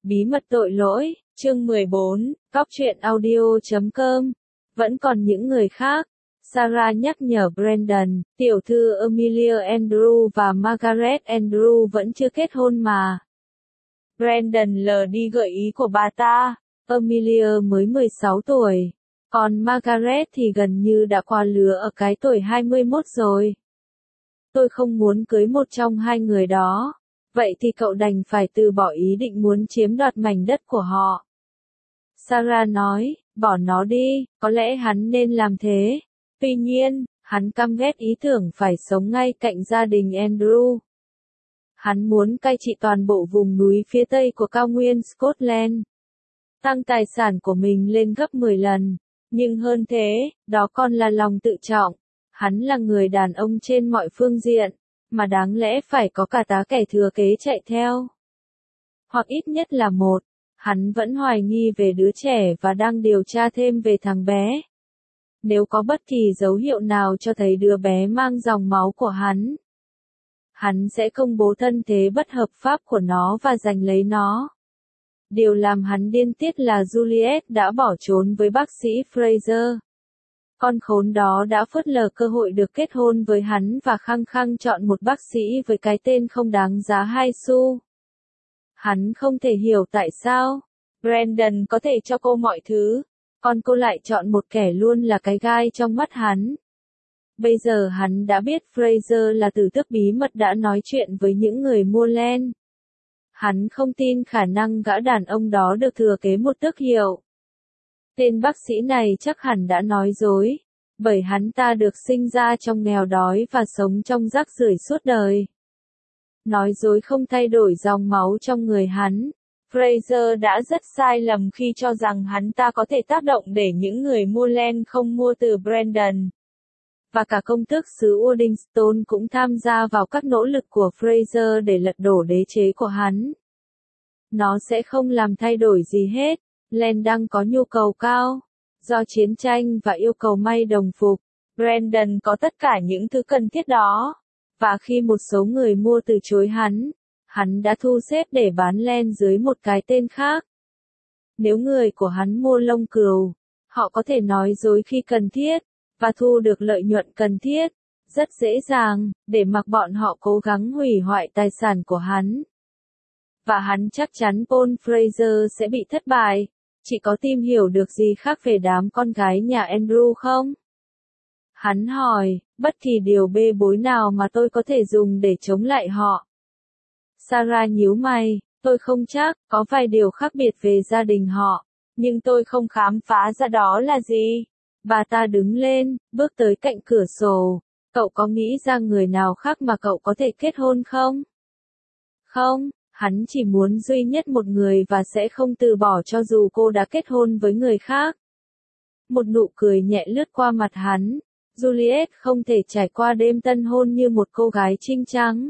Bí mật tội lỗi, chương 14, Cóc truyện audio.com. Vẫn còn những người khác. Sarah nhắc nhở Brandon, tiểu thư Emilia Andrew và Margaret Andrew vẫn chưa kết hôn mà. Brandon lờ đi gợi ý của bà ta. Emilia mới 16 tuổi, còn Margaret thì gần như đã qua lứa ở cái tuổi 21 rồi. Tôi không muốn cưới một trong hai người đó. Vậy thì cậu đành phải từ bỏ ý định muốn chiếm đoạt mảnh đất của họ. Sarah nói, bỏ nó đi, có lẽ hắn nên làm thế. Tuy nhiên, hắn căm ghét ý tưởng phải sống ngay cạnh gia đình Andrew. Hắn muốn cai trị toàn bộ vùng núi phía tây của cao nguyên Scotland. Tăng tài sản của mình lên gấp 10 lần. Nhưng hơn thế, đó còn là lòng tự trọng. Hắn là người đàn ông trên mọi phương diện, mà đáng lẽ phải có cả tá kẻ thừa kế chạy theo. Hoặc ít nhất là một. Hắn vẫn hoài nghi về đứa trẻ và đang điều tra thêm về thằng bé. Nếu có bất kỳ dấu hiệu nào cho thấy đứa bé mang dòng máu của hắn sẽ công bố thân thế bất hợp pháp của nó và giành lấy nó. Điều làm hắn điên tiết là Juliet đã bỏ trốn với bác sĩ Fraser. Con khốn đó đã phớt lờ cơ hội được kết hôn với hắn và khăng khăng chọn một bác sĩ với cái tên không đáng giá 2 xu. Hắn không thể hiểu tại sao Brandon có thể cho cô mọi thứ, còn cô lại chọn một kẻ luôn là cái gai trong mắt hắn. Bây giờ hắn đã biết Fraser là tử tước bí mật đã nói chuyện với những người mua len. Hắn không tin khả năng gã đàn ông đó được thừa kế một tước hiệu. Tên bác sĩ này chắc hẳn đã nói dối, bởi hắn ta được sinh ra trong nghèo đói và sống trong rác rưởi suốt đời. Nói dối không thay đổi dòng máu trong người hắn. Fraser đã rất sai lầm khi cho rằng hắn ta có thể tác động để những người mua len không mua từ Brandon. Và cả công tước xứ Waddington cũng tham gia vào các nỗ lực của Fraser để lật đổ đế chế của hắn. Nó sẽ không làm thay đổi gì hết. Len đang có nhu cầu cao, do chiến tranh và yêu cầu may đồng phục. Brandon có tất cả những thứ cần thiết đó. Và khi một số người mua từ chối hắn đã thu xếp để bán len dưới một cái tên khác. Nếu người của hắn mua lông cừu, họ có thể nói dối khi cần thiết, và thu được lợi nhuận cần thiết, rất dễ dàng, để mặc bọn họ cố gắng hủy hoại tài sản của hắn. Và hắn chắc chắn Paul Fraser sẽ bị thất bại. Chị có tìm hiểu được gì khác về đám con gái nhà Andrew không? Hắn hỏi, bất kỳ điều bê bối nào mà tôi có thể dùng để chống lại họ. Sarah nhíu mày, tôi không chắc, có vài điều khác biệt về gia đình họ, nhưng tôi không khám phá ra đó là gì. Bà ta đứng lên, bước tới cạnh cửa sổ. Cậu có nghĩ ra người nào khác mà cậu có thể kết hôn không? Không, hắn chỉ muốn duy nhất một người và sẽ không từ bỏ cho dù cô đã kết hôn với người khác. Một nụ cười nhẹ lướt qua mặt hắn. Juliet không thể trải qua đêm tân hôn như một cô gái trinh trắng.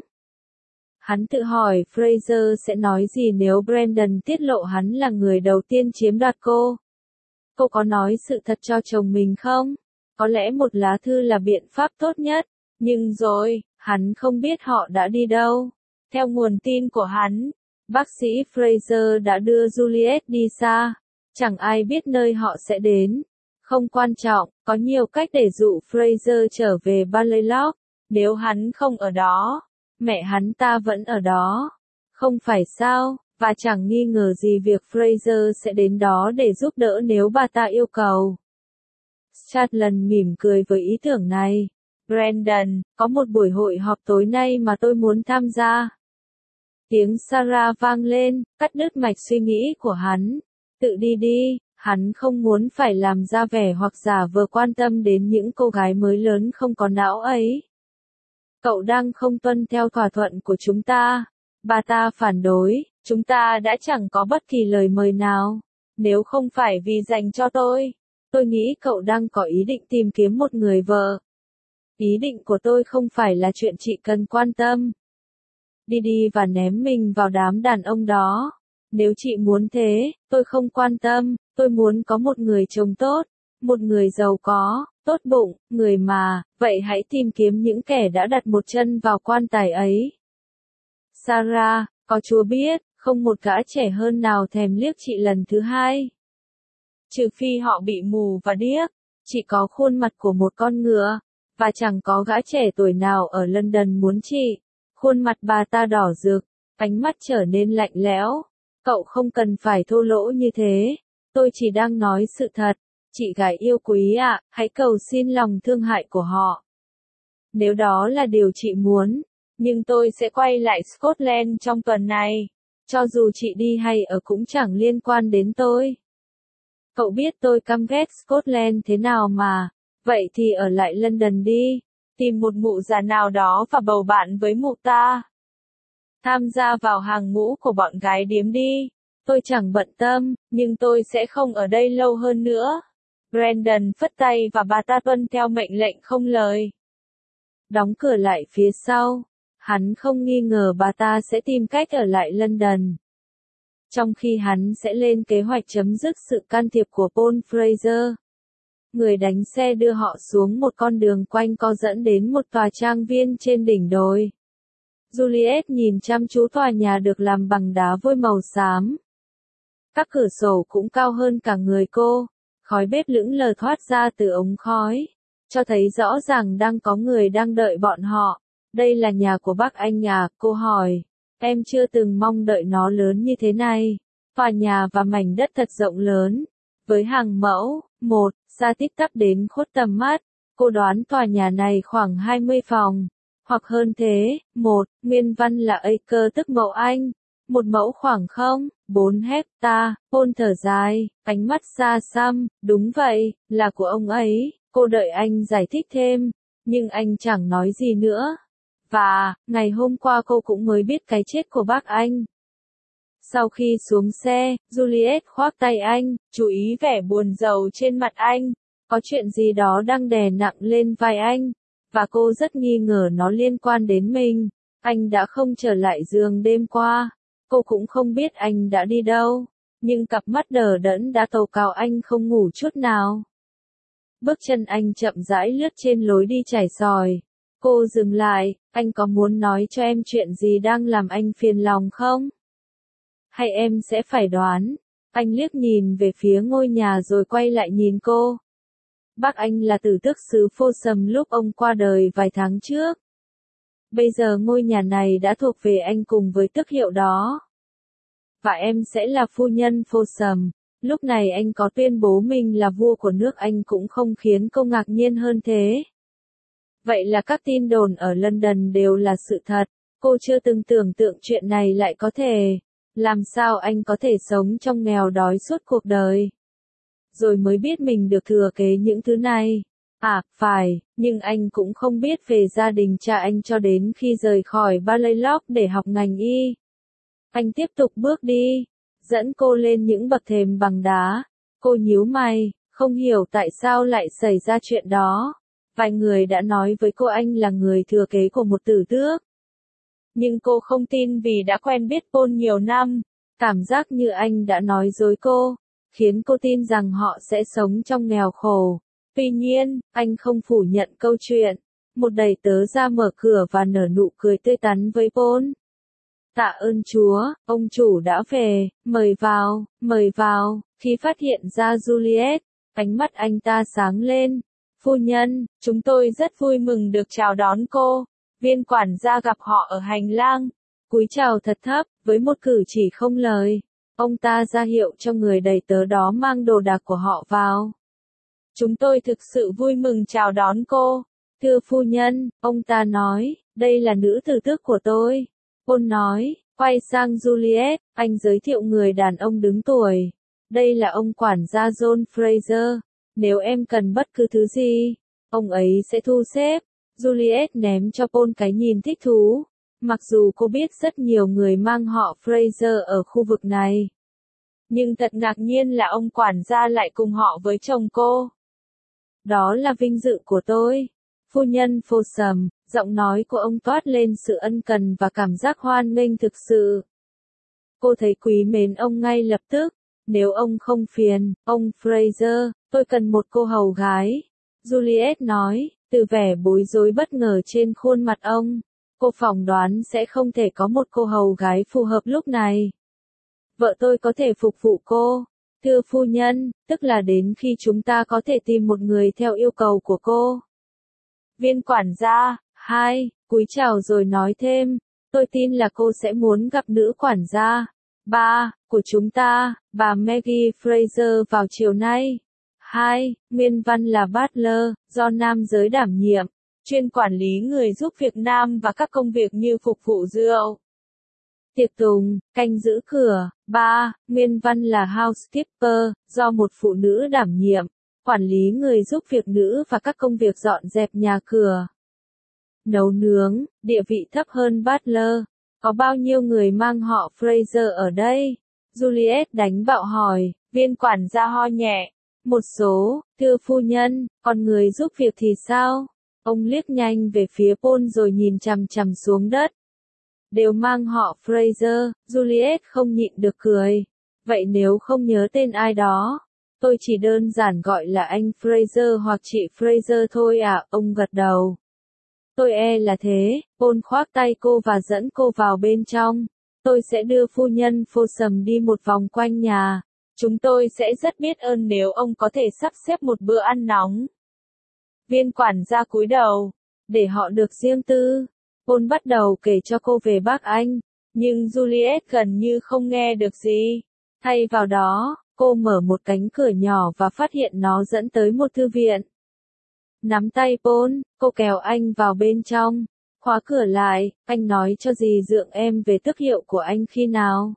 Hắn tự hỏi Fraser sẽ nói gì nếu Brandon tiết lộ hắn là người đầu tiên chiếm đoạt cô. Cô có nói sự thật cho chồng mình không? Có lẽ một lá thư là biện pháp tốt nhất, nhưng rồi, hắn không biết họ đã đi đâu. Theo nguồn tin của hắn, bác sĩ Fraser đã đưa Juliet đi xa. Chẳng ai biết nơi họ sẽ đến. Không quan trọng, có nhiều cách để dụ Fraser trở về Ballylock. Nếu hắn không ở đó, mẹ hắn ta vẫn ở đó. Không phải sao, và chẳng nghi ngờ gì việc Fraser sẽ đến đó để giúp đỡ nếu bà ta yêu cầu. Scotland mỉm cười với ý tưởng này. Brandon, có một buổi hội họp tối nay mà tôi muốn tham gia. Tiếng Sarah vang lên, cắt đứt mạch suy nghĩ của hắn. Tự đi đi, hắn không muốn phải làm ra vẻ hoặc giả vờ quan tâm đến những cô gái mới lớn không có não ấy. Cậu đang không tuân theo thỏa thuận của chúng ta. Bà ta phản đối, chúng ta đã chẳng có bất kỳ lời mời nào. Nếu không phải vì dành cho tôi nghĩ cậu đang có ý định tìm kiếm một người vợ. Ý định của tôi không phải là chuyện chị cần quan tâm. Đi và ném mình vào đám đàn ông đó. Nếu chị muốn thế, tôi không quan tâm, tôi muốn có một người chồng tốt, một người giàu có, tốt bụng, người mà, vậy hãy tìm kiếm những kẻ đã đặt một chân vào quan tài ấy. Sarah, có Chúa biết, Không một gã trẻ hơn nào thèm liếc chị lần thứ hai. Trừ phi họ bị mù và điếc, chỉ có khuôn mặt của một con ngựa, và chẳng có gã trẻ tuổi nào ở London muốn chị. Khuôn mặt bà ta đỏ rực, ánh mắt trở nên lạnh lẽo. Cậu không cần phải thô lỗ như thế, tôi chỉ đang nói sự thật. Chị gái yêu quý ạ, hãy cầu xin lòng thương hại của họ. Nếu đó là điều chị muốn, nhưng tôi sẽ quay lại Scotland trong tuần này. Cho dù chị đi hay ở cũng chẳng liên quan đến tôi. Cậu biết tôi căm ghét Scotland thế nào mà, vậy thì ở lại London đi, tìm một mụ già nào đó và bầu bạn với mụ ta. Tham gia vào hàng ngũ của bọn gái điếm đi, tôi chẳng bận tâm, nhưng tôi sẽ không ở đây lâu hơn nữa. Brandon phất tay và bà ta tuân theo mệnh lệnh không lời. Đóng cửa lại phía sau, hắn không nghi ngờ bà ta sẽ tìm cách ở lại London. Trong khi hắn sẽ lên kế hoạch chấm dứt sự can thiệp của Paul Fraser. Người đánh xe đưa họ xuống một con đường quanh co dẫn đến một tòa trang viên trên đỉnh đồi. Juliet nhìn chăm chú tòa nhà được làm bằng đá vôi màu xám. Các cửa sổ cũng cao hơn cả người cô, khói bếp lững lờ thoát ra từ ống khói, cho thấy rõ ràng đang có người đang đợi bọn họ. Đây là nhà của bác anh à, cô hỏi. Em chưa từng mong đợi nó lớn như thế này. Tòa nhà và mảnh đất thật rộng lớn. Với hàng mẫu, xa tít tắp đến khuất tầm mắt. Cô đoán tòa nhà này khoảng 20 phòng. Hoặc hơn thế, nguyên văn là acre tức mẫu Anh. Một mẫu khoảng 4 hecta. Paul thở dài, ánh mắt xa xăm, đúng vậy, là của ông ấy. Cô đợi anh giải thích thêm, nhưng anh chẳng nói gì nữa. Và, ngày hôm qua cô cũng mới biết cái chết của bác anh. Sau khi xuống xe, Juliet khoác tay anh, chú ý vẻ buồn rầu trên mặt anh. Có chuyện gì đó đang đè nặng lên vai anh, và cô rất nghi ngờ nó liên quan đến mình. Anh đã không trở lại giường đêm qua. Cô cũng không biết anh đã đi đâu, nhưng cặp mắt đờ đẫn đã tố cáo anh không ngủ chút nào. Bước chân anh chậm rãi lướt trên lối đi trải sỏi. Cô dừng lại, anh có muốn nói cho em chuyện gì đang làm anh phiền lòng không? Hay em sẽ phải đoán? Anh liếc nhìn về phía ngôi nhà rồi quay lại nhìn cô. Bác anh là tử tước xứ Folsom lúc ông qua đời vài tháng trước. Bây giờ ngôi nhà này đã thuộc về anh cùng với tước hiệu đó. Và em sẽ là phu nhân Folsom. Lúc này anh có tuyên bố mình là vua của nước Anh cũng không khiến cô ngạc nhiên hơn thế. Vậy là các tin đồn ở London đều là sự thật. Cô chưa từng tưởng tượng chuyện này lại có thể. Làm sao anh có thể sống trong nghèo đói suốt cuộc đời? Rồi mới biết mình được thừa kế những thứ này. À, phải, nhưng anh cũng không biết về gia đình cha anh cho đến khi rời khỏi Balliol để học ngành y. Anh tiếp tục bước đi, dẫn cô lên những bậc thềm bằng đá. Cô nhíu mày, không hiểu tại sao lại xảy ra chuyện đó. Vài người đã nói với cô anh là người thừa kế của một tử tước. Nhưng cô không tin vì đã quen biết Paul nhiều năm. Cảm giác như anh đã nói dối cô, khiến cô tin rằng họ sẽ sống trong nghèo khổ. Tuy nhiên, anh không phủ nhận câu chuyện. Một đầy tớ ra mở cửa và nở nụ cười tươi tắn với Paul. Tạ ơn Chúa, ông chủ đã về, mời vào, mời vào. Khi phát hiện ra Juliet, ánh mắt anh ta sáng lên. Phu nhân, chúng tôi rất vui mừng được chào đón cô. Viên quản gia gặp họ ở hành lang. Cúi chào thật thấp, với một cử chỉ không lời. Ông ta ra hiệu cho người đầy tớ đó mang đồ đạc của họ vào. Chúng tôi thực sự vui mừng chào đón cô. Thưa phu nhân, ông ta nói, đây là nữ tử tước của tôi. Paul nói, quay sang Juliet, anh giới thiệu người đàn ông đứng tuổi. Đây là ông quản gia John Fraser. Nếu em cần bất cứ thứ gì, ông ấy sẽ thu xếp. Juliet ném cho Paul cái nhìn thích thú. Mặc dù cô biết rất nhiều người mang họ Fraser ở khu vực này. Nhưng thật ngạc nhiên là ông quản gia lại cùng họ với chồng cô. Đó là vinh dự của tôi. Phu nhân Folsom, giọng nói của ông toát lên sự ân cần và cảm giác hoan nghênh thực sự. Cô thấy quý mến ông ngay lập tức. Nếu ông không phiền, ông Fraser, tôi cần một cô hầu gái. Juliet nói, từ vẻ bối rối bất ngờ trên khuôn mặt ông. Cô phỏng đoán sẽ không thể có một cô hầu gái phù hợp lúc này. Vợ tôi có thể phục vụ cô. Thưa phu nhân, tức là đến khi chúng ta có thể tìm một người theo yêu cầu của cô. Viên quản gia, cúi chào rồi nói thêm, tôi tin là cô sẽ muốn gặp nữ quản gia. Của chúng ta, bà Maggie Fraser vào chiều nay. Nguyên văn là butler, do nam giới đảm nhiệm, chuyên quản lý người giúp việc nam và các công việc như phục vụ rượu, tiệc tùng, canh giữ cửa. Nguyên văn là housekeeper, do một phụ nữ đảm nhiệm, quản lý người giúp việc nữ và các công việc dọn dẹp nhà cửa. Nấu nướng, địa vị thấp hơn butler. Có bao nhiêu người mang họ Fraser ở đây? Juliet đánh bạo hỏi, viên quản gia ho nhẹ. Một số, thưa phu nhân, còn người giúp việc thì sao? Ông liếc nhanh về phía Paul rồi nhìn chằm chằm xuống đất. Đều mang họ Fraser, Juliet không nhịn được cười. Vậy nếu không nhớ tên ai đó, tôi chỉ đơn giản gọi là anh Fraser hoặc chị Fraser thôi à, ông gật đầu. Tôi là thế, Paul khoác tay cô và dẫn cô vào bên trong. Tôi sẽ đưa phu nhân Folsom đi một vòng quanh nhà. Chúng tôi sẽ rất biết ơn nếu ông có thể sắp xếp một bữa ăn nóng. Viên quản gia cúi đầu, để họ được riêng tư. Paul bắt đầu kể cho cô về bác anh, nhưng Juliet gần như không nghe được gì. Thay vào đó, cô mở một cánh cửa nhỏ và phát hiện nó dẫn tới một thư viện. Nắm tay Paul, cô kéo anh vào bên trong. Khóa cửa lại, anh nói cho dì dượng em về tước hiệu của anh khi nào?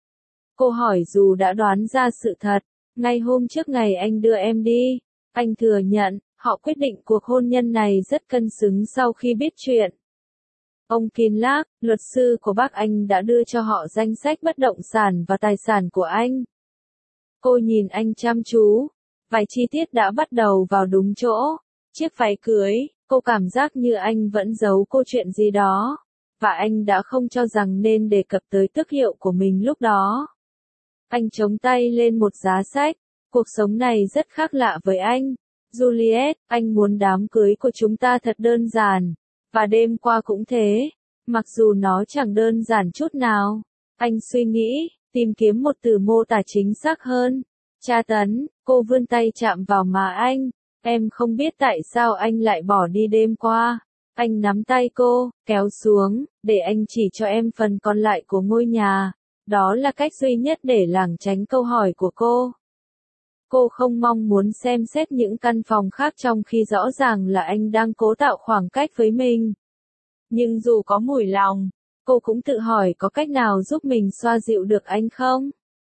Cô hỏi dù đã đoán ra sự thật. Ngay hôm trước ngày anh đưa em đi. Anh thừa nhận, họ quyết định cuộc hôn nhân này rất cân xứng sau khi biết chuyện. Ông Kinlack, luật sư của bác anh đã đưa cho họ danh sách bất động sản và tài sản của anh. Cô nhìn anh chăm chú. Vài chi tiết đã bắt đầu vào đúng chỗ. Chiếc váy cưới, cô cảm giác như anh vẫn giấu cô chuyện gì đó. Và anh đã không cho rằng nên đề cập tới tước hiệu của mình lúc đó. Anh chống tay lên một giá sách. Cuộc sống này rất khác lạ với anh. Juliet, anh muốn đám cưới của chúng ta thật đơn giản. Và đêm qua cũng thế. Mặc dù nó chẳng đơn giản chút nào. Anh suy nghĩ, tìm kiếm một từ mô tả chính xác hơn. Tra tấn, cô vươn tay chạm vào má anh. Em không biết tại sao anh lại bỏ đi đêm qua. Anh nắm tay cô, kéo xuống, để anh chỉ cho em phần còn lại của ngôi nhà. Đó là cách duy nhất để lảng tránh câu hỏi của cô. Cô không mong muốn xem xét những căn phòng khác trong khi rõ ràng là anh đang cố tạo khoảng cách với mình. Nhưng dù có mùi lòng, cô cũng tự hỏi có cách nào giúp mình xoa dịu được anh không?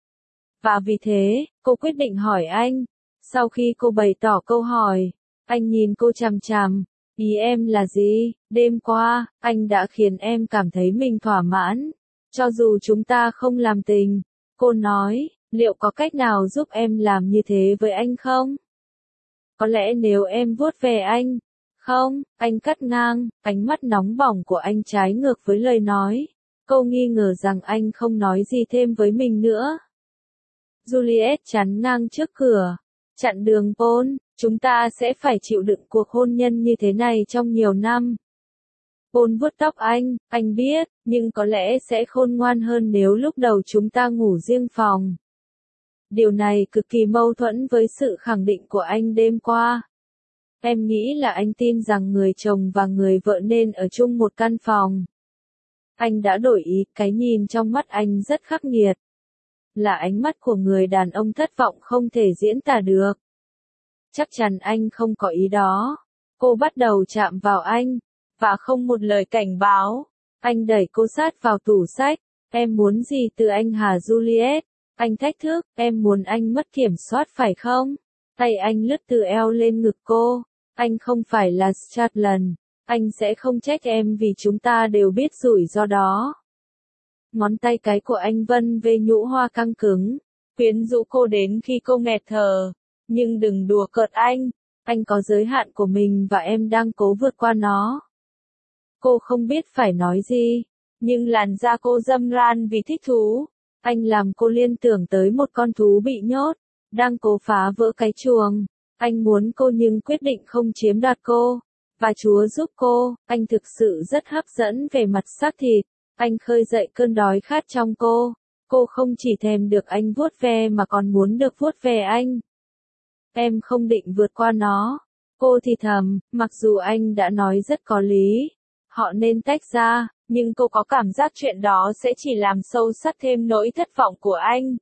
Và vì thế, cô quyết định hỏi anh. Sau khi cô bày tỏ câu hỏi, anh nhìn cô chằm chằm. Ý em là gì? Đêm qua, anh đã khiến em cảm thấy mình thỏa mãn. Cho dù chúng ta không làm tình. Cô nói, liệu có cách nào giúp em làm như thế với anh không? Có lẽ nếu em vuốt về anh. Không, anh cắt ngang, ánh mắt nóng bỏng của anh trái ngược với lời nói. Cô nghi ngờ rằng anh không nói gì thêm với mình nữa. Juliet chắn ngang trước cửa. Chặn đường Paul, chúng ta sẽ phải chịu đựng cuộc hôn nhân như thế này trong nhiều năm. Paul vuốt tóc anh biết, nhưng có lẽ sẽ khôn ngoan hơn nếu lúc đầu chúng ta ngủ riêng phòng. Điều này cực kỳ mâu thuẫn với sự khẳng định của anh đêm qua. Em nghĩ là anh tin rằng người chồng và người vợ nên ở chung một căn phòng. Anh đã đổi ý, cái nhìn trong mắt anh rất khắc nghiệt. Là ánh mắt của người đàn ông thất vọng không thể diễn tả được. Chắc chắn anh không có ý đó. Cô bắt đầu chạm vào anh, và không một lời cảnh báo. Anh đẩy cô sát vào tủ sách. Em muốn gì từ anh hả Juliet? Anh thách thức, em muốn anh mất kiểm soát phải không? Tay anh lướt từ eo lên ngực cô. Anh không phải là Statland. Anh sẽ không trách em vì chúng ta đều biết rủi ro đó. Ngón tay cái của anh vân về nhũ hoa căng cứng, quyến rũ cô đến khi cô nghẹt thở. Nhưng đừng đùa cợt anh có giới hạn của mình và em đang cố vượt qua nó. Cô không biết phải nói gì, nhưng làn da cô râm ran vì thích thú. Anh làm cô liên tưởng tới một con thú bị nhốt, đang cố phá vỡ cái chuồng. Anh muốn cô nhưng quyết định không chiếm đoạt cô. Và Chúa giúp cô, anh thực sự rất hấp dẫn về mặt xác thịt. Anh khơi dậy cơn đói khát trong cô. Cô không chỉ thèm được anh vuốt ve mà còn muốn được vuốt ve anh. Em không định vượt qua nó. Cô thì thầm, mặc dù anh đã nói rất có lý. Họ nên tách ra, nhưng cô có cảm giác chuyện đó sẽ chỉ làm sâu sắc thêm nỗi thất vọng của anh.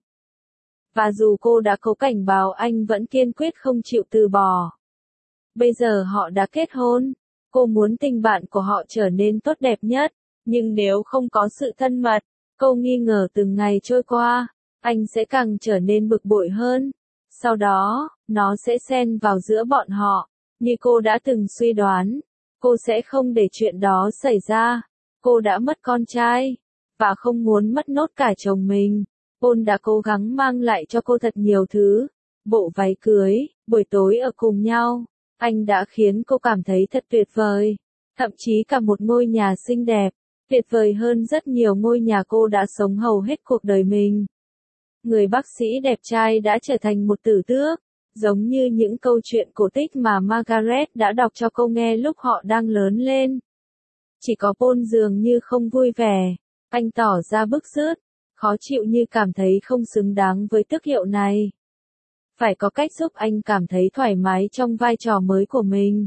Và dù cô đã cố cảnh báo anh vẫn kiên quyết không chịu từ bỏ. Bây giờ họ đã kết hôn. Cô muốn tình bạn của họ trở nên tốt đẹp nhất. Nhưng nếu không có sự thân mật, cô nghi ngờ từng ngày trôi qua, anh sẽ càng trở nên bực bội hơn. Sau đó, nó sẽ xen vào giữa bọn họ. Như cô đã từng suy đoán, cô sẽ không để chuyện đó xảy ra. Cô đã mất con trai, và không muốn mất nốt cả chồng mình. Paul đã cố gắng mang lại cho cô thật nhiều thứ. Bộ váy cưới, buổi tối ở cùng nhau. Anh đã khiến cô cảm thấy thật tuyệt vời. Thậm chí cả một ngôi nhà xinh đẹp. Tuyệt vời hơn rất nhiều ngôi nhà cô đã sống hầu hết cuộc đời mình. Người bác sĩ đẹp trai đã trở thành một tử tước. Giống như những câu chuyện cổ tích mà Margaret đã đọc cho cô nghe lúc họ đang lớn lên. Chỉ có Paul dường như không vui vẻ. Anh tỏ ra bức rứt, khó chịu như cảm thấy không xứng đáng với tước hiệu này. Phải có cách giúp anh cảm thấy thoải mái trong vai trò mới của mình.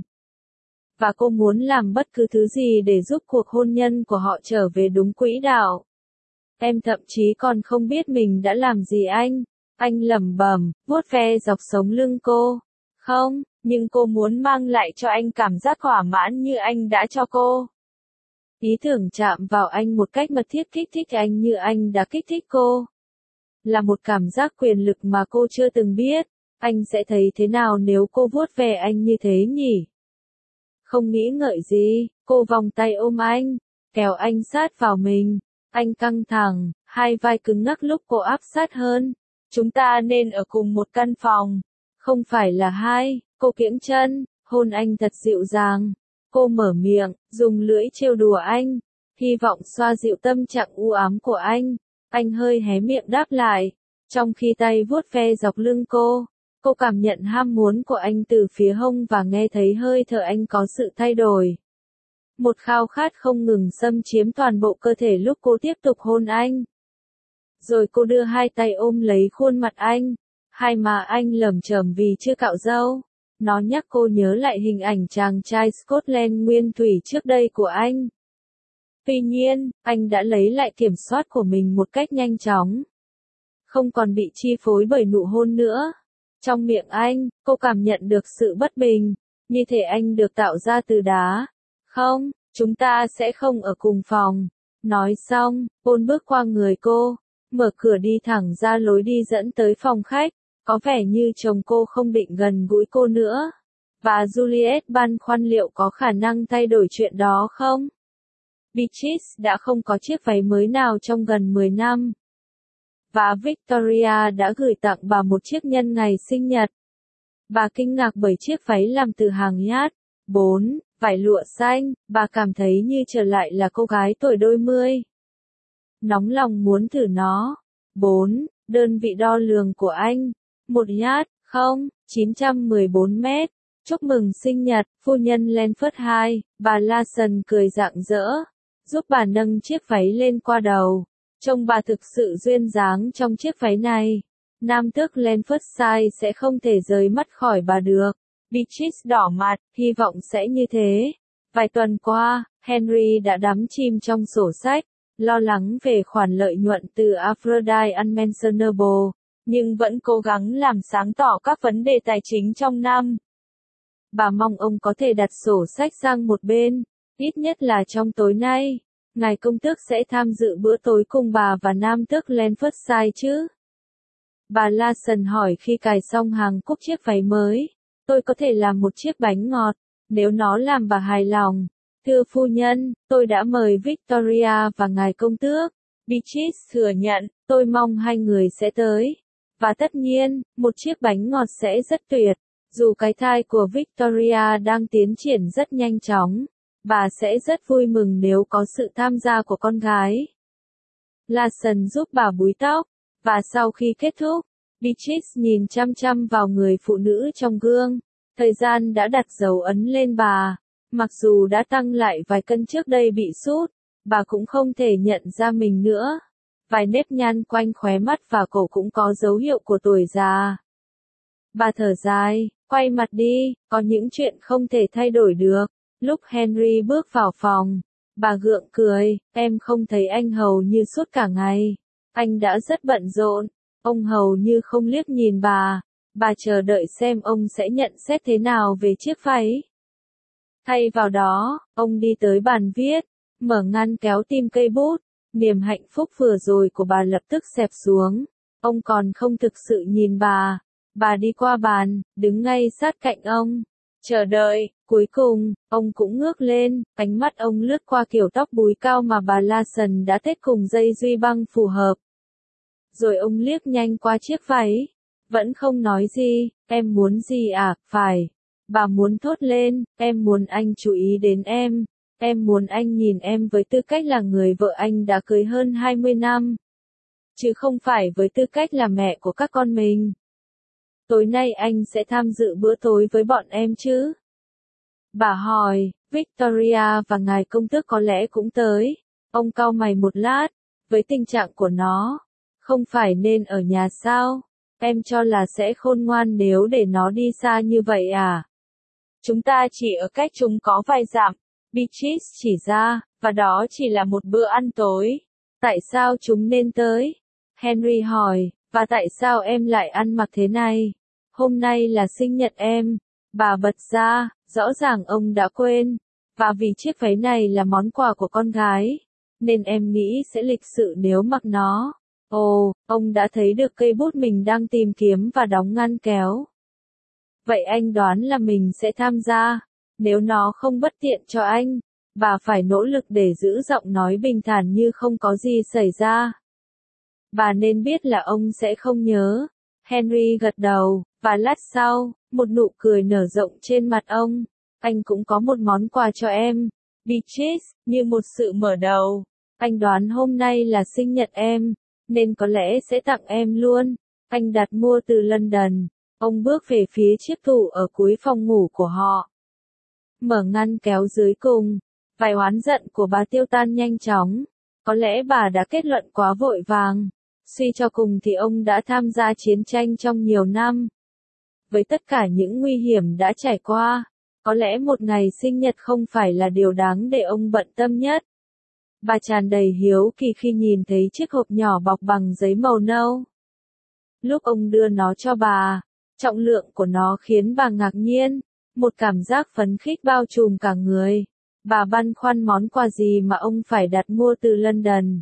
Và cô muốn làm bất cứ thứ gì để giúp cuộc hôn nhân của họ trở về đúng quỹ đạo. Em thậm chí còn không biết mình đã làm gì anh. Anh lẩm bẩm, vuốt ve dọc sống lưng cô. Không, nhưng cô muốn mang lại cho anh cảm giác thỏa mãn như anh đã cho cô. Ý tưởng chạm vào anh một cách mật thiết kích thích anh như anh đã kích thích cô. Là một cảm giác quyền lực mà cô chưa từng biết. Anh sẽ thấy thế nào nếu cô vuốt ve anh như thế nhỉ? Không nghĩ ngợi gì, cô vòng tay ôm anh, kéo anh sát vào mình. Anh căng thẳng, hai vai cứng ngắc lúc cô áp sát hơn. Chúng ta nên ở cùng một căn phòng. Không phải là hai, cô kiễng chân, hôn anh thật dịu dàng. Cô mở miệng, dùng lưỡi trêu đùa anh, hy vọng xoa dịu tâm trạng u ám của anh. Anh hơi hé miệng đáp lại, trong khi tay vuốt ve dọc lưng cô. Cô cảm nhận ham muốn của anh từ phía hông và nghe thấy hơi thở anh có sự thay đổi. Một khao khát không ngừng xâm chiếm toàn bộ cơ thể lúc cô tiếp tục hôn anh. Rồi cô đưa hai tay ôm lấy khuôn mặt anh. Hai má anh lởm chởm vì chưa cạo râu. Nó nhắc cô nhớ lại hình ảnh chàng trai Scotland nguyên thủy trước đây của anh. Tuy nhiên, anh đã lấy lại kiểm soát của mình một cách nhanh chóng. Không còn bị chi phối bởi nụ hôn nữa. Trong miệng anh, cô cảm nhận được sự bất bình, như thể anh được tạo ra từ đá. Không, chúng ta sẽ không ở cùng phòng. Nói xong, Paul bước qua người cô, mở cửa đi thẳng ra lối đi dẫn tới phòng khách. Có vẻ như chồng cô không định gần gũi cô nữa. Và Juliet băn khoăn liệu có khả năng thay đổi chuyện đó không? Beatrice đã không có chiếc váy mới nào trong gần 10 năm. Và Victoria đã gửi tặng bà một chiếc nhân ngày sinh nhật. Bà kinh ngạc bởi chiếc váy làm từ hàng nhát. 4. Vải lụa xanh, bà cảm thấy như trở lại là cô gái tuổi đôi mươi. Nóng lòng muốn thử nó. 4. Đơn vị đo lường của anh. 1 yard, 914 mét. Chúc mừng sinh nhật, phu nhân Lenford 2, bà Larson cười rạng rỡ, giúp bà nâng chiếc váy lên qua đầu. Trông bà thực sự duyên dáng trong chiếc váy này. Nam tước Lenford sai sẽ không thể rời mắt khỏi bà được. Beatrice đỏ mặt, hy vọng sẽ như thế. Vài tuần qua, Henry đã đắm chìm trong sổ sách, lo lắng về khoản lợi nhuận từ Aphrodite Unmentionable, nhưng vẫn cố gắng làm sáng tỏ các vấn đề tài chính trong năm. Bà mong ông có thể đặt sổ sách sang một bên, ít nhất là trong tối nay. Ngài công tước sẽ tham dự bữa tối cùng bà và nam tước Lenford chứ? Bà Larson hỏi khi cài xong hàng cúc chiếc váy mới. Tôi có thể làm một chiếc bánh ngọt, nếu nó làm bà hài lòng. Thưa phu nhân, tôi đã mời Victoria và ngài công tước. Beatrice thừa nhận, tôi mong hai người sẽ tới. Và tất nhiên, một chiếc bánh ngọt sẽ rất tuyệt. Dù cái thai của Victoria đang tiến triển rất nhanh chóng, bà sẽ rất vui mừng nếu có sự tham gia của con gái. Larson giúp bà búi tóc, và sau khi kết thúc, Beatrice nhìn chăm chăm vào người phụ nữ trong gương. Thời gian đã đặt dấu ấn lên bà. Mặc dù đã tăng lại vài cân trước đây bị sút, bà cũng không thể nhận ra mình nữa. vài nếp nhăn quanh khóe mắt và cổ cũng có dấu hiệu của tuổi già. Bà thở dài, quay mặt đi, có những chuyện không thể thay đổi được. Lúc Henry bước vào phòng, bà gượng cười, em không thấy anh hầu như suốt cả ngày. Anh đã rất bận rộn, ông hầu như không liếc nhìn bà chờ đợi xem ông sẽ nhận xét thế nào về chiếc váy. Thay vào đó, ông đi tới bàn viết, mở ngăn kéo tìm cây bút, niềm hạnh phúc vừa rồi của bà lập tức xẹp xuống. Ông còn không thực sự nhìn bà đi qua bàn, đứng ngay sát cạnh ông, chờ đợi. Cuối cùng, ông cũng ngước lên, ánh mắt ông lướt qua kiểu tóc búi cao mà bà Lawson đã thết cùng dây duy băng phù hợp. Rồi ông liếc nhanh qua chiếc váy, vẫn không nói gì. Em muốn gì à? Phải. Bà muốn thốt lên, em muốn anh chú ý đến em muốn anh nhìn em với tư cách là người vợ anh đã cưới hơn 20 năm. Chứ không phải với tư cách là mẹ của các con mình. Tối nay anh sẽ tham dự bữa tối với bọn em chứ? Bà hỏi, Victoria và ngài công tước có lẽ cũng tới. Ông cau mày một lát, với tình trạng của nó, không phải nên ở nhà sao? Em cho là sẽ khôn ngoan nếu để nó đi xa như vậy à? Chúng ta chỉ ở cách chúng có vài dặm, Beatrice chỉ ra, và đó chỉ là một bữa ăn tối. Tại sao chúng nên tới? Henry hỏi, và tại sao em lại ăn mặc thế này? Hôm nay là sinh nhật em. Bà bật ra, rõ ràng ông đã quên. Và vì chiếc váy này là món quà của con gái, nên em nghĩ sẽ lịch sự nếu mặc nó. Ồ, ông đã thấy được cây bút mình đang tìm kiếm và đóng ngăn kéo. Vậy anh đoán là mình sẽ tham gia. Nếu nó không bất tiện cho anh, bà phải nỗ lực để giữ giọng nói bình thản như không có gì xảy ra. Bà nên biết là ông sẽ không nhớ. Henry gật đầu, và lát sau, một nụ cười nở rộng trên mặt ông. Anh cũng có một món quà cho em. Beatrice, như một sự mở đầu. Anh đoán hôm nay là sinh nhật em, nên có lẽ sẽ tặng em luôn. Anh đặt mua từ London. Ông bước về phía chiếc tủ ở cuối phòng ngủ của họ. Mở ngăn kéo dưới cùng. Vài oán giận của bà tiêu tan nhanh chóng. Có lẽ bà đã kết luận quá vội vàng. Suy cho cùng thì ông đã tham gia chiến tranh trong nhiều năm. Với tất cả những nguy hiểm đã trải qua, có lẽ một ngày sinh nhật không phải là điều đáng để ông bận tâm nhất. Bà tràn đầy hiếu kỳ khi nhìn thấy chiếc hộp nhỏ bọc bằng giấy màu nâu. Lúc ông đưa nó cho bà, trọng lượng của nó khiến bà ngạc nhiên, một cảm giác phấn khích bao trùm cả người. Bà băn khoăn món quà gì mà ông phải đặt mua từ London.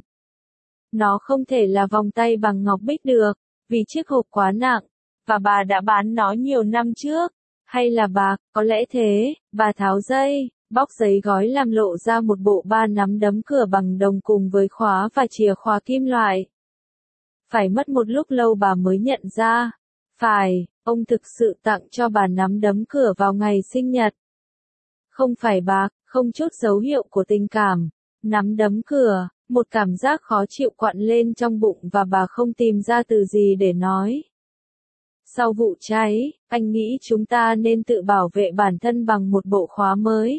Nó không thể là vòng tay bằng ngọc bích được, vì chiếc hộp quá nặng, và bà đã bán nó nhiều năm trước. Hay là bạc, có lẽ thế. Bà tháo dây, bóc giấy gói làm lộ ra một bộ ba nắm đấm cửa bằng đồng cùng với khóa và chìa khóa kim loại. Phải mất một lúc lâu bà mới nhận ra. Phải, ông thực sự tặng cho bà nắm đấm cửa vào ngày sinh nhật. Không phải bạc, không chút dấu hiệu của tình cảm. Nắm đấm cửa, một cảm giác khó chịu quặn lên trong bụng và bà không tìm ra từ gì để nói. Sau vụ cháy, anh nghĩ chúng ta nên tự bảo vệ bản thân bằng một bộ khóa mới.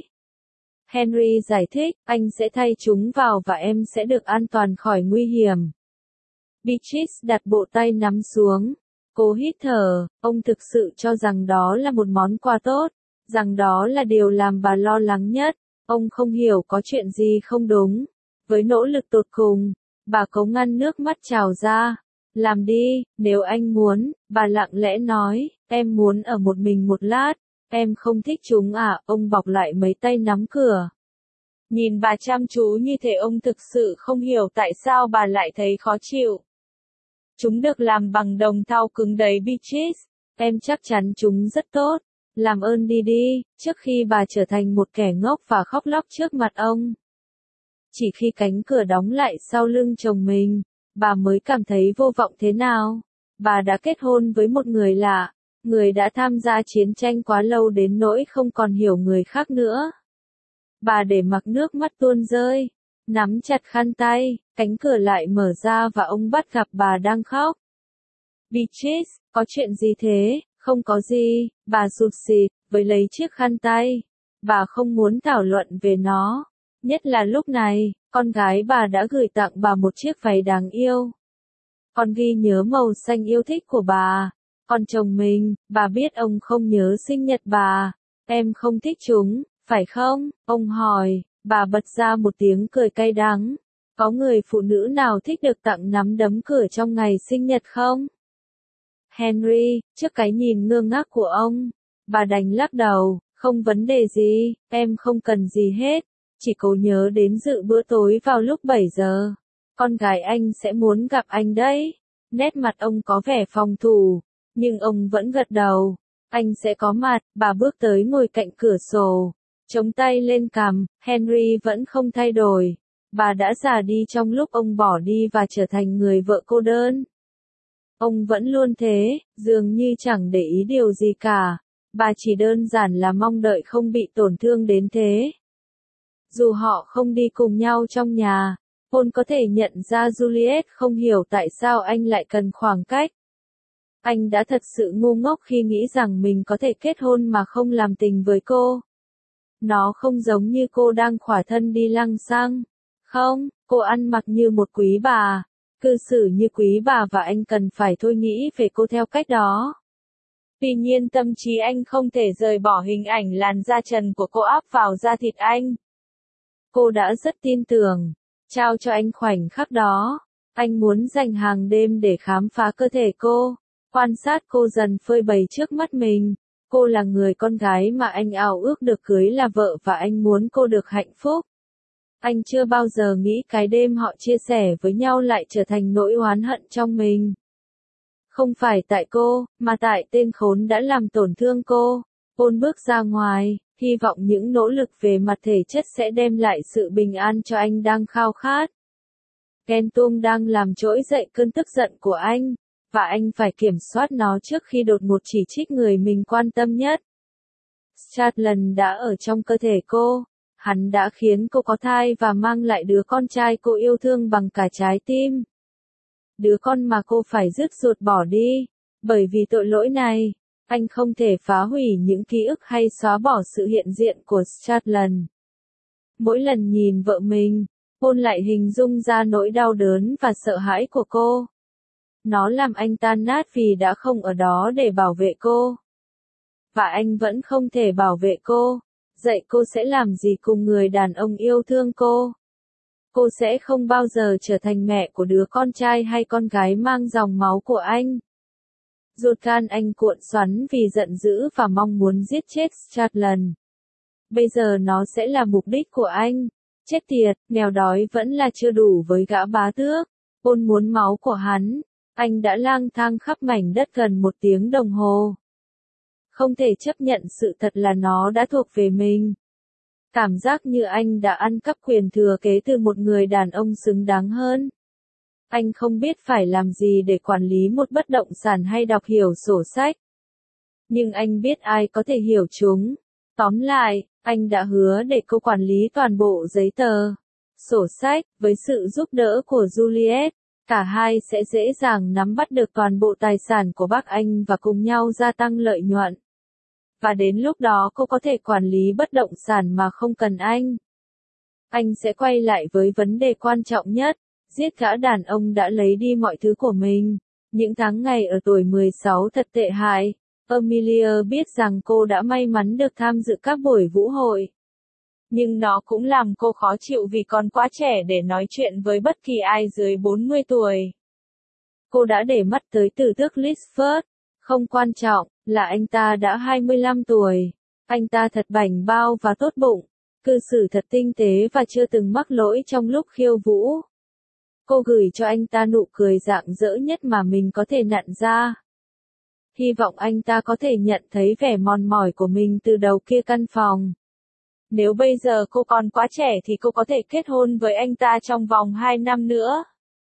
Henry giải thích, anh sẽ thay chúng vào và em sẽ được an toàn khỏi nguy hiểm. Beatrice đặt bộ tay nắm xuống. Cố hít thở, ông thực sự cho rằng đó là một món quà tốt, rằng đó là điều làm bà lo lắng nhất. Ông không hiểu có chuyện gì không đúng. Với nỗ lực tột cùng, bà cố ngăn nước mắt trào ra. Làm đi, nếu anh muốn, bà lặng lẽ nói, em muốn ở một mình một lát. Em không thích chúng à? Ông bọc lại mấy tay nắm cửa. Nhìn bà chăm chú như thể ông thực sự không hiểu tại sao bà lại thấy khó chịu. Chúng được làm bằng đồng thau cứng đấy Beatrice. Em chắc chắn chúng rất tốt. Làm ơn đi đi, trước khi bà trở thành một kẻ ngốc và khóc lóc trước mặt ông. Chỉ khi cánh cửa đóng lại sau lưng chồng mình, bà mới cảm thấy vô vọng thế nào. Bà đã kết hôn với một người lạ, người đã tham gia chiến tranh quá lâu đến nỗi không còn hiểu người khác nữa. Bà để mặc nước mắt tuôn rơi, nắm chặt khăn tay, cánh cửa lại mở ra và ông bắt gặp bà đang khóc. Beatrice, có chuyện gì thế? Không có gì, bà sụt sịt, với lấy chiếc khăn tay. Bà không muốn thảo luận về nó. Nhất là lúc này, con gái bà đã gửi tặng bà một chiếc váy đáng yêu. Con ghi nhớ màu xanh yêu thích của bà. Còn chồng mình, bà biết ông không nhớ sinh nhật bà. Em không thích chúng, phải không? Ông hỏi, bà bật ra một tiếng cười cay đắng. Có người phụ nữ nào thích được tặng nắm đấm cửa trong ngày sinh nhật không? Henry, trước cái nhìn ngơ ngác của ông, bà đành lắc đầu, không vấn đề gì, em không cần gì hết, chỉ cố nhớ đến dự bữa tối vào lúc 7 giờ. Con gái anh sẽ muốn gặp anh đấy. Nét mặt ông có vẻ phòng thủ, nhưng ông vẫn gật đầu. Anh sẽ có mặt, bà bước tới ngồi cạnh cửa sổ, chống tay lên cằm, Henry vẫn không thay đổi. Bà đã già đi trong lúc ông bỏ đi và trở thành người vợ cô đơn. Ông vẫn luôn thế, dường như chẳng để ý điều gì cả. Bà chỉ đơn giản là mong đợi không bị tổn thương đến thế. Dù họ không đi cùng nhau trong nhà, Paul có thể nhận ra Juliet không hiểu tại sao anh lại cần khoảng cách. Anh đã thật sự ngu ngốc khi nghĩ rằng mình có thể kết hôn mà không làm tình với cô. Nó không giống như cô đang khỏa thân đi lăng xăng. Không, cô ăn mặc như một quý bà, cư xử như quý bà và anh cần phải thôi nghĩ về cô theo cách đó. Tuy nhiên tâm trí anh không thể rời bỏ hình ảnh làn da trần của cô áp vào da thịt anh. Cô đã rất tin tưởng, trao cho anh khoảnh khắc đó. Anh muốn dành hàng đêm để khám phá cơ thể cô, quan sát cô dần phơi bày trước mắt mình. Cô là người con gái mà anh ao ước được cưới là vợ và anh muốn cô được hạnh phúc. Anh chưa bao giờ nghĩ cái đêm họ chia sẻ với nhau lại trở thành nỗi oán hận trong mình. Không phải tại cô, mà tại tên khốn đã làm tổn thương cô. Paul bước ra ngoài, hy vọng những nỗ lực về mặt thể chất sẽ đem lại sự bình an cho anh đang khao khát. Ghen tuông đang làm trỗi dậy cơn tức giận của anh, và anh phải kiểm soát nó trước khi đột ngột chỉ trích người mình quan tâm nhất. Scotland đã ở trong cơ thể cô. Hắn đã khiến cô có thai và mang lại đứa con trai cô yêu thương bằng cả trái tim. Đứa con mà cô phải dứt ruột bỏ đi. Bởi vì tội lỗi này, anh không thể phá hủy những ký ức hay xóa bỏ sự hiện diện của Scotland. Mỗi lần nhìn vợ mình, Paul lại hình dung ra nỗi đau đớn và sợ hãi của cô. Nó làm anh tan nát vì đã không ở đó để bảo vệ cô. Và anh vẫn không thể bảo vệ cô. Dạy cô sẽ làm gì cùng người đàn ông yêu thương cô. Cô sẽ không bao giờ trở thành mẹ của đứa con trai hay con gái mang dòng máu của anh. Ruột gan anh cuộn xoắn vì giận dữ và mong muốn giết chết Scotland. Bây giờ nó sẽ là mục đích của anh. Chết tiệt, nghèo đói vẫn là chưa đủ với gã bá tước. Paul muốn máu của hắn. Anh đã lang thang khắp mảnh đất gần 1 tiếng đồng hồ. Không thể chấp nhận sự thật là nó đã thuộc về mình. Cảm giác như anh đã ăn cắp quyền thừa kế từ một người đàn ông xứng đáng hơn. Anh không biết phải làm gì để quản lý một bất động sản hay đọc hiểu sổ sách. Nhưng anh biết ai có thể hiểu chúng. Tóm lại, anh đã hứa để cô quản lý toàn bộ giấy tờ, sổ sách, với sự giúp đỡ của Juliet. Cả hai sẽ dễ dàng nắm bắt được toàn bộ tài sản của bác anh và cùng nhau gia tăng lợi nhuận. Và đến lúc đó cô có thể quản lý bất động sản mà không cần anh. Anh sẽ quay lại với vấn đề quan trọng nhất, giết gã đàn ông đã lấy đi mọi thứ của mình. Những tháng ngày ở tuổi 16 thật tệ hại. Amelia biết rằng cô đã may mắn được tham dự các buổi vũ hội. Nhưng nó cũng làm cô khó chịu vì còn quá trẻ để nói chuyện với bất kỳ ai dưới 40 tuổi. Cô đã để mắt tới tử tước Lisford. Không quan trọng, là anh ta đã 25 tuổi. Anh ta thật bảnh bao và tốt bụng, cư xử thật tinh tế và chưa từng mắc lỗi trong lúc khiêu vũ. Cô gửi cho anh ta nụ cười rạng rỡ nhất mà mình có thể nặn ra. Hy vọng anh ta có thể nhận thấy vẻ mòn mỏi của mình từ đầu kia căn phòng. Nếu bây giờ cô còn quá trẻ thì cô có thể kết hôn với anh ta trong vòng 2 năm nữa.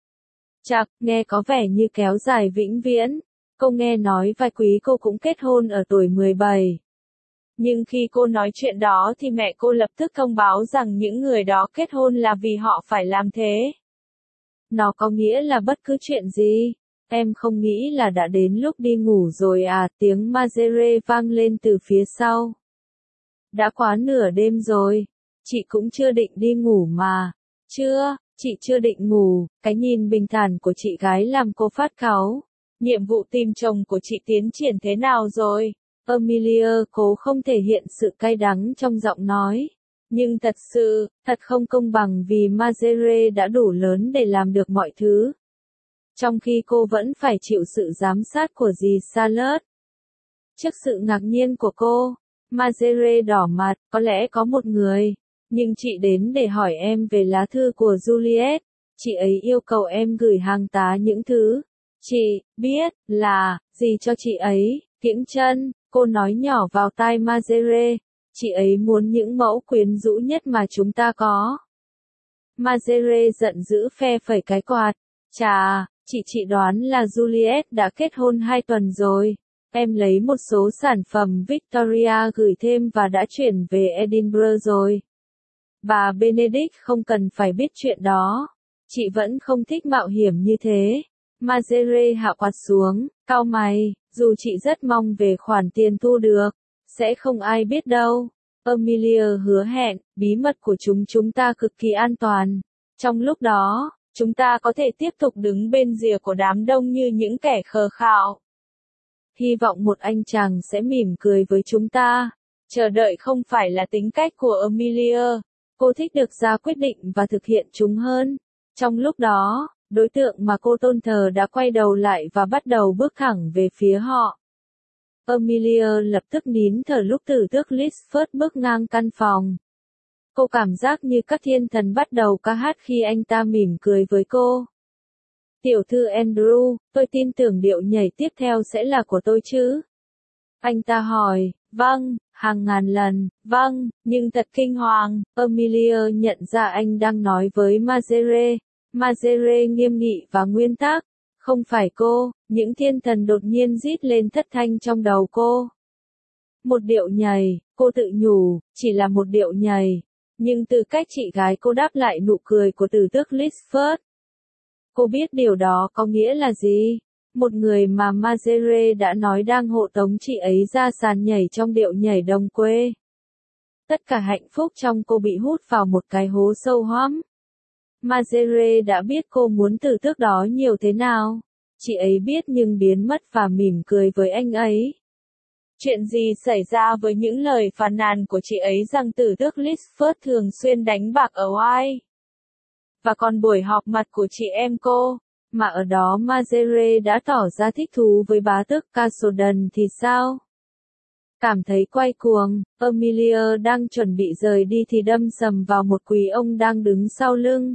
Chạc, nghe có vẻ như kéo dài vĩnh viễn. Cô nghe nói vài quý cô cũng kết hôn ở tuổi 17. Nhưng khi cô nói chuyện đó thì mẹ cô lập tức thông báo rằng những người đó kết hôn là vì họ phải làm thế. Nó có nghĩa là bất cứ chuyện gì. Em không nghĩ là đã đến lúc đi ngủ rồi à, tiếng Marjorie vang lên từ phía sau. Đã quá nửa đêm rồi. Chị cũng chưa định đi ngủ mà. Chưa, chị chưa định ngủ, cái nhìn bình thản của chị gái làm cô phát cáu. Nhiệm vụ tìm chồng của chị tiến triển thế nào rồi? Amelia cố không thể hiện sự cay đắng trong giọng nói. Nhưng thật sự, thật không công bằng vì Marjorie đã đủ lớn để làm được mọi thứ. Trong khi cô vẫn phải chịu sự giám sát của dì Charlotte. Trước sự ngạc nhiên của cô, Marjorie đỏ mặt, có lẽ có một người. Nhưng chị đến để hỏi em về lá thư của Juliet. Chị ấy yêu cầu em gửi hàng tá những thứ. Chị biết là gì cho chị ấy. Kiễng chân, cô nói nhỏ vào tai Marjorie. Chị ấy muốn những mẫu quyến rũ nhất mà chúng ta có. Marjorie giận dữ phe phẩy cái quạt. Chà, chị đoán là Juliet đã kết hôn 2 tuần rồi. Em lấy một số sản phẩm Victoria gửi thêm và đã chuyển về Edinburgh rồi. Bà Benedict không cần phải biết chuyện đó. Chị vẫn không thích mạo hiểm như thế. Marjorie hạ quạt xuống, cau mày, dù chị rất mong về khoản tiền thu được. Sẽ không ai biết đâu. Amelia hứa hẹn, bí mật của chúng ta cực kỳ an toàn. Trong lúc đó, chúng ta có thể tiếp tục đứng bên rìa của đám đông như những kẻ khờ khạo. Hy vọng một anh chàng sẽ mỉm cười với chúng ta. Chờ đợi không phải là tính cách của Amelia. Cô thích được ra quyết định và thực hiện chúng hơn. Trong lúc đó, đối tượng mà cô tôn thờ đã quay đầu lại và bắt đầu bước thẳng về phía họ. Amelia lập tức nín thở lúc tử tước Lisford bước ngang căn phòng. Cô cảm giác như các thiên thần bắt đầu ca hát khi anh ta mỉm cười với cô. Tiểu thư Andrew, tôi tin tưởng điệu nhảy tiếp theo sẽ là của tôi chứ? Anh ta hỏi, vâng, hàng ngàn lần, vâng, nhưng thật kinh hoàng. Amelia nhận ra anh đang nói với Marjorie. Marjorie nghiêm nghị và nguyên tắc. Không phải cô, những thiên thần đột nhiên rít lên thất thanh trong đầu cô. Một điệu nhảy, cô tự nhủ, chỉ là một điệu nhảy. Nhưng từ cách chị gái cô đáp lại nụ cười của tử tước Lisford. Cô biết điều đó có nghĩa là gì? Một người mà Marjorie đã nói đang hộ tống chị ấy ra sàn nhảy trong điệu nhảy đồng quê. Tất cả hạnh phúc trong cô bị hút vào một cái hố sâu hoắm. Marjorie đã biết cô muốn tử tước đó nhiều thế nào. Chị ấy biết nhưng biến mất và mỉm cười với anh ấy. Chuyện gì xảy ra với những lời phàn nàn của chị ấy rằng tử tước Lisford thường xuyên đánh bạc ở Wye? Và còn buổi họp mặt của chị em cô, mà ở đó Marjorie đã tỏ ra thích thú với bá tước Cassodon thì sao? Cảm thấy quay cuồng, Amelia đang chuẩn bị rời đi thì đâm sầm vào một quý ông đang đứng sau lưng.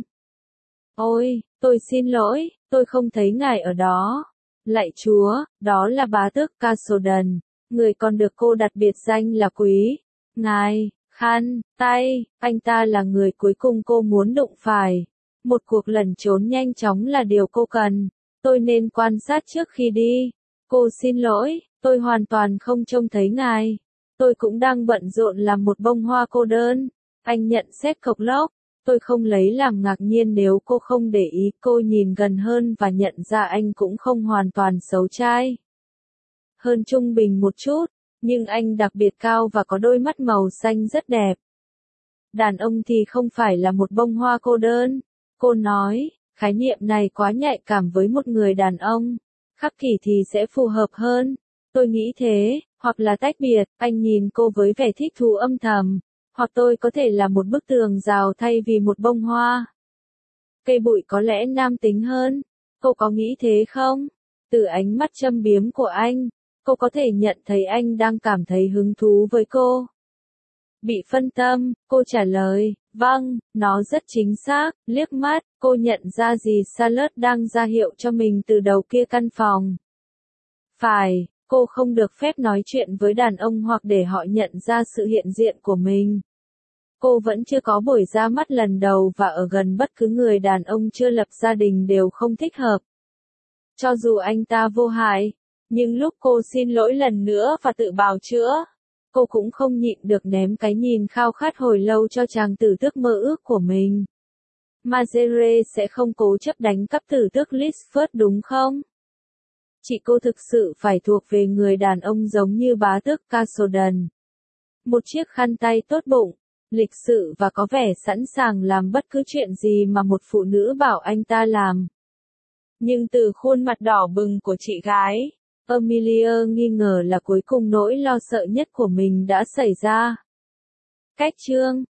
Ôi, tôi xin lỗi, tôi không thấy ngài ở đó. Lạy Chúa, đó là bá tước Cassodon, người còn được cô đặt biệt danh là quý. Ngài, khăn, tay, anh ta là người cuối cùng cô muốn đụng phải. Một cuộc lẩn trốn nhanh chóng là điều cô cần. Tôi nên quan sát trước khi đi. Cô xin lỗi, tôi hoàn toàn không trông thấy ngài. Tôi cũng đang bận rộn làm một bông hoa cô đơn. Anh nhận xét cộc lốc. Tôi không lấy làm ngạc nhiên nếu cô không để ý. Cô nhìn gần hơn và nhận ra anh cũng không hoàn toàn xấu trai. Hơn trung bình một chút, nhưng anh đặc biệt cao và có đôi mắt màu xanh rất đẹp. Đàn ông thì không phải là một bông hoa cô đơn. Cô nói, khái niệm này quá nhạy cảm với một người đàn ông. Khắc kỷ thì sẽ phù hợp hơn. Tôi nghĩ thế, hoặc là tách biệt, anh nhìn cô với vẻ thích thú âm thầm. Hoặc tôi có thể là một bức tường rào thay vì một bông hoa. Cây bụi có lẽ nam tính hơn. Cô có nghĩ thế không? Từ ánh mắt châm biếm của anh, cô có thể nhận thấy anh đang cảm thấy hứng thú với cô. Bị phân tâm, cô trả lời, vâng, nó rất chính xác, liếc mắt, cô nhận ra dì Charlotte đang ra hiệu cho mình từ đầu kia căn phòng. Phải, cô không được phép nói chuyện với đàn ông hoặc để họ nhận ra sự hiện diện của mình. Cô vẫn chưa có buổi ra mắt lần đầu và ở gần bất cứ người đàn ông chưa lập gia đình đều không thích hợp. Cho dù anh ta vô hại, nhưng lúc cô xin lỗi lần nữa và tự bào chữa, cô cũng không nhịn được ném cái nhìn khao khát hồi lâu cho chàng tử tước mơ ước của mình. Marjorie sẽ không cố chấp đánh cắp tử tước Lisford đúng không? Chị cô thực sự phải thuộc về người đàn ông giống như bá tước Cassodon. Một chiếc khăn tay tốt bụng, lịch sự và có vẻ sẵn sàng làm bất cứ chuyện gì mà một phụ nữ bảo anh ta làm. Nhưng từ khuôn mặt đỏ bừng của chị gái, Amelia nghi ngờ là cuối cùng nỗi lo sợ nhất của mình đã xảy ra. Cách chương